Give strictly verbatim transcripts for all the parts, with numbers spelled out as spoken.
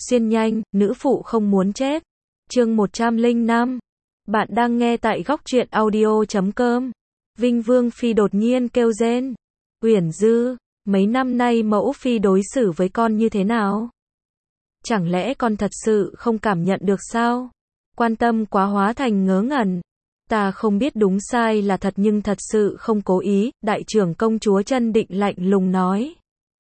Xuyên nhanh, nữ phụ không muốn chết. Chương một trăm lẻ năm. Bạn đang nghe tại góc truyện audio chấm com. Vinh Vương Phi đột nhiên kêu rên. Uyển Dư, mấy năm nay mẫu phi đối xử với con như thế nào? Chẳng lẽ con thật sự không cảm nhận được sao? Quan tâm quá hóa thành ngớ ngẩn. Ta không biết đúng sai là thật nhưng thật sự không cố ý, đại trưởng công chúa Chân Định lạnh lùng nói.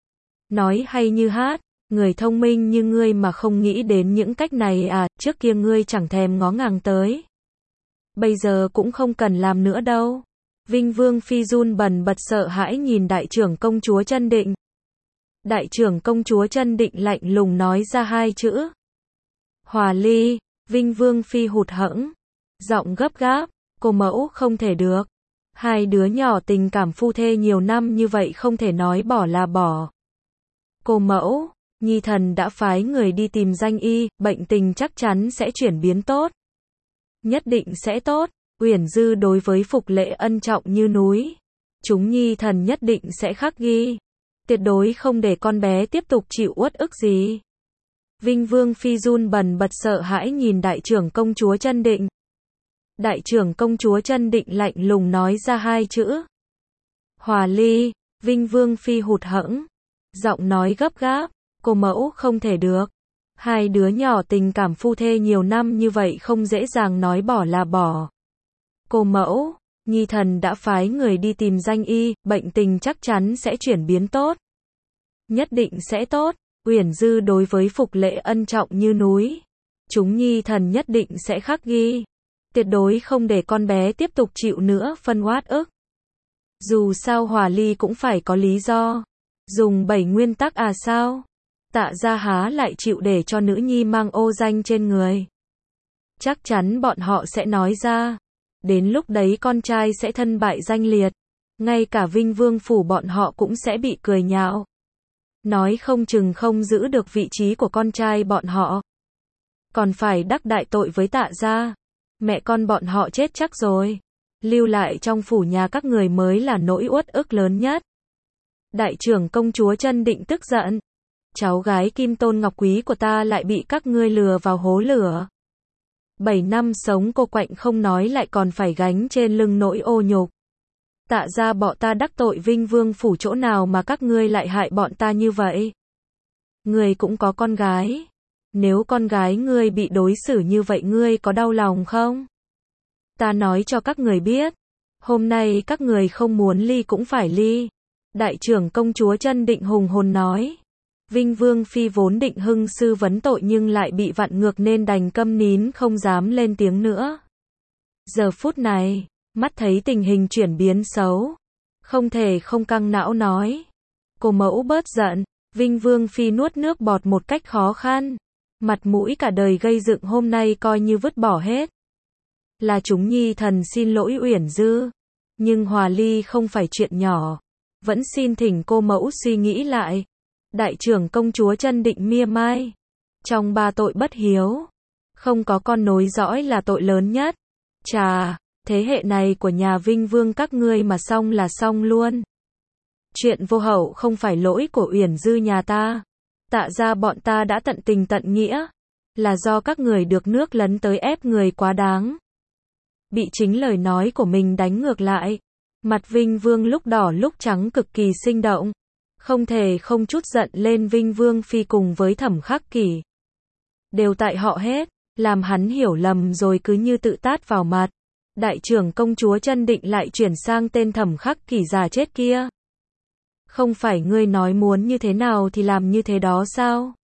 Nói hay như hát, người thông minh như ngươi mà không nghĩ đến những cách này à, trước kia ngươi chẳng thèm ngó ngàng tới. Bây giờ cũng không cần làm nữa đâu. Vinh Vương Phi run bần bật sợ hãi nhìn đại trưởng công chúa Chân Định. Đại trưởng công chúa Chân Định lạnh lùng nói ra hai chữ. Hòa ly. Vinh Vương Phi hụt hẫng, giọng gấp gáp, cô mẫu không thể được. Hai đứa nhỏ tình cảm phu thê nhiều năm như vậy không thể nói bỏ là bỏ. Cô mẫu, nhi thần đã phái người đi tìm danh y, bệnh tình chắc chắn sẽ chuyển biến tốt. Nhất định sẽ tốt. Uyển Dư đối với Phục Lệ ân trọng như núi. Chúng nhi thần nhất định sẽ khắc ghi. Tuyệt đối không để con bé tiếp tục chịu uất ức gì. Vinh Vương Phi run bần bật sợ hãi nhìn đại trưởng công chúa Chân Định. Đại trưởng công chúa Chân Định lạnh lùng nói ra hai chữ. Hòa ly. Vinh Vương Phi hụt hẫng, giọng nói gấp gáp, cô mẫu không thể được. Hai đứa nhỏ tình cảm phu thê nhiều năm như vậy không dễ dàng nói bỏ là bỏ. Cô mẫu, nhi thần đã phái người đi tìm danh y, bệnh tình chắc chắn sẽ chuyển biến tốt. Nhất định sẽ tốt. Uyển Dư đối với Phục Lệ ân trọng như núi. Chúng nhi thần nhất định sẽ khắc ghi. Tuyệt đối không để con bé tiếp tục chịu nữa phân oát ức. Dù sao hòa ly cũng phải có lý do. Dùng bảy nguyên tắc à sao? Tạ gia há lại chịu để cho nữ nhi mang ô danh trên người. Chắc chắn bọn họ sẽ nói ra. Đến lúc đấy con trai sẽ thân bại danh liệt. Ngay cả Vinh Vương phủ bọn họ cũng sẽ bị cười nhạo. Nói không chừng không giữ được vị trí của con trai bọn họ. Còn phải đắc đại tội với Tạ gia. Mẹ con bọn họ chết chắc rồi. Lưu lại trong phủ nhà các người mới là nỗi uất ức lớn nhất. Đại trưởng công chúa Chân Định tức giận. Cháu gái Kim Tôn Ngọc Quý của ta lại bị các ngươi lừa vào hố lửa. Bảy năm sống cô quạnh không nói lại còn phải gánh trên lưng nỗi ô nhục. Tạ gia bọn ta đắc tội Vinh Vương phủ chỗ nào mà các ngươi lại hại bọn ta như vậy? Ngươi cũng có con gái. Nếu con gái ngươi bị đối xử như vậy ngươi có đau lòng không? Ta nói cho các người biết. Hôm nay các người không muốn ly cũng phải ly. Đại trưởng công chúa Chân Định hùng hồn nói. Vinh Vương Phi vốn định hưng sư vấn tội nhưng lại bị vặn ngược nên đành câm nín không dám lên tiếng nữa. Giờ phút này, mắt thấy tình hình chuyển biến xấu. Không thể không căng não nói. Cô mẫu bớt giận. Vinh Vương Phi nuốt nước bọt một cách khó khăn. Mặt mũi cả đời gây dựng hôm nay coi như vứt bỏ hết. Là chúng nhi thần xin lỗi Uyển Dư. Nhưng hòa ly không phải chuyện nhỏ. Vẫn xin thỉnh cô mẫu suy nghĩ lại. Đại trưởng công chúa Chân Định mia mai. Trong ba tội bất hiếu, không có con nối dõi là tội lớn nhất. Chà, thế hệ này của nhà Vinh Vương các ngươi mà xong là xong luôn. Chuyện vô hậu không phải lỗi của Uyển Dư nhà ta. Tạ gia bọn ta đã tận tình tận nghĩa. Là do các người được nước lấn tới ép người quá đáng. Bị chính lời nói của mình đánh ngược lại. Mặt Vinh Vương lúc đỏ lúc trắng cực kỳ sinh động. Không thể không chút giận lên Vinh Vương Phi cùng với Thẩm Khắc Kỷ. Đều tại họ hết. Làm hắn hiểu lầm rồi cứ như tự tát vào mặt. Đại trưởng công chúa Chân Định lại chuyển sang tên Thẩm Khắc Kỷ già chết kia. Không phải ngươi nói muốn như thế nào thì làm như thế đó sao?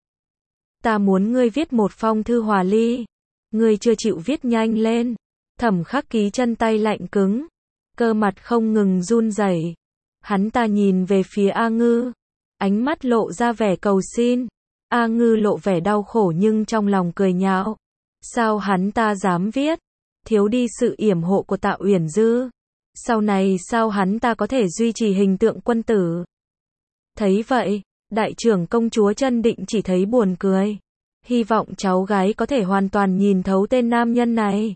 Ta muốn ngươi viết một phong thư hòa ly. Ngươi chưa chịu viết nhanh lên. Thẩm Khắc Ký chân tay lạnh cứng. Cơ mặt không ngừng run rẩy. Hắn ta nhìn về phía A Ngư. Ánh mắt lộ ra vẻ cầu xin. A Ngư lộ vẻ đau khổ nhưng trong lòng cười nhạo. Sao hắn ta dám viết? Thiếu đi sự yểm hộ của Tạ Uyển Dư. Sau này sao hắn ta có thể duy trì hình tượng quân tử? Thấy vậy, đại trưởng công chúa Chân Định chỉ thấy buồn cười. Hy vọng cháu gái có thể hoàn toàn nhìn thấu tên nam nhân này.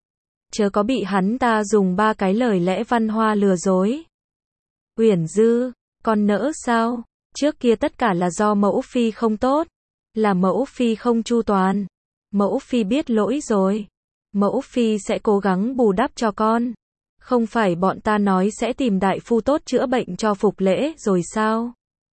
Chớ có bị hắn ta dùng ba cái lời lẽ văn hoa lừa dối. Uyển Dư, con nỡ sao? Trước kia tất cả là do mẫu phi không tốt. Là mẫu phi không chu toàn. Mẫu phi biết lỗi rồi. Mẫu phi sẽ cố gắng bù đắp cho con. Không phải bọn ta nói sẽ tìm đại phu tốt chữa bệnh cho Phục Lễ rồi sao?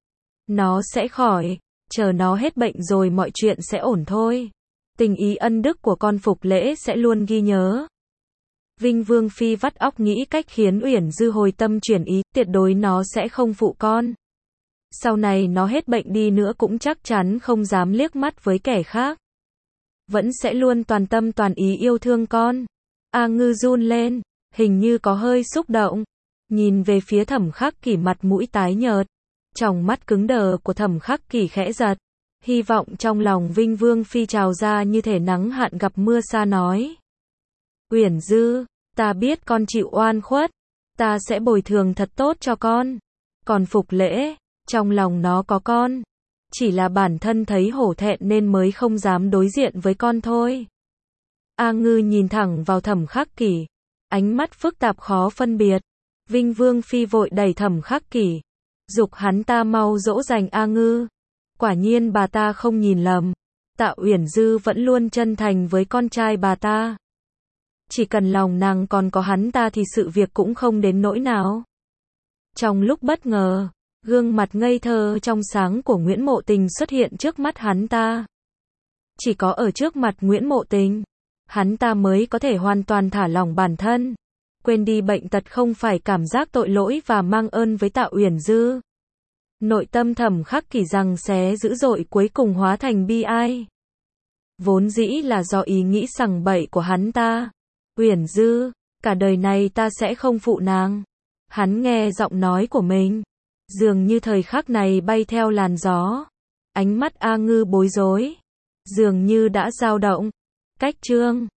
Nó sẽ khỏi. Chờ nó hết bệnh rồi mọi chuyện sẽ ổn thôi. Tình ý ân đức của con Phục Lễ sẽ luôn ghi nhớ. Vinh Vương Phi vắt óc nghĩ cách khiến Uyển Dư hồi tâm chuyển ý, tuyệt đối nó sẽ không phụ con. Sau này nó hết bệnh đi nữa cũng chắc chắn không dám liếc mắt với kẻ khác. Vẫn sẽ luôn toàn tâm toàn ý yêu thương con. A Ngư run lên, hình như có hơi xúc động. Nhìn về phía Thẩm Khắc Kỷ mặt mũi tái nhợt. Tròng mắt cứng đờ của Thẩm Khắc Kỷ khẽ giật. Hy vọng trong lòng Vinh Vương Phi trào ra như thể nắng hạn gặp mưa sa nói. Uyển Dư, ta biết con chịu oan khuất. Ta sẽ bồi thường thật tốt cho con. Còn Phục Lễ, trong lòng nó có con. Chỉ là bản thân thấy hổ thẹn nên mới không dám đối diện với con thôi. A Ngư nhìn thẳng vào Thẩm Khắc Kỷ. Ánh mắt phức tạp khó phân biệt. Vinh Vương Phi vội đẩy Thẩm Khắc Kỷ. Giục hắn ta mau dỗ dành A Ngư. Quả nhiên bà ta không nhìn lầm. Tạ Uyển Dư vẫn luôn chân thành với con trai bà ta. Chỉ cần lòng nàng còn có hắn ta thì sự việc cũng không đến nỗi nào. Trong lúc bất ngờ, gương mặt ngây thơ trong sáng của Nguyễn Mộ Tình xuất hiện trước mắt hắn ta. Chỉ có ở trước mặt Nguyễn Mộ Tình, hắn ta mới có thể hoàn toàn thả lỏng bản thân. Quên đi bệnh tật không phải cảm giác tội lỗi và mang ơn với Tạ Uyển Dư. Nội tâm Thẩm Khắc Kỷ giằng xé dữ dội cuối cùng hóa thành bi ai. Vốn dĩ là do ý nghĩ sằng bậy của hắn ta. Uyển Dư, cả đời này ta sẽ không phụ nàng. Hắn nghe giọng nói của mình. Dường như thời khắc này bay theo làn gió. Ánh mắt A Ngư bối rối. Dường như đã dao động. Cách chương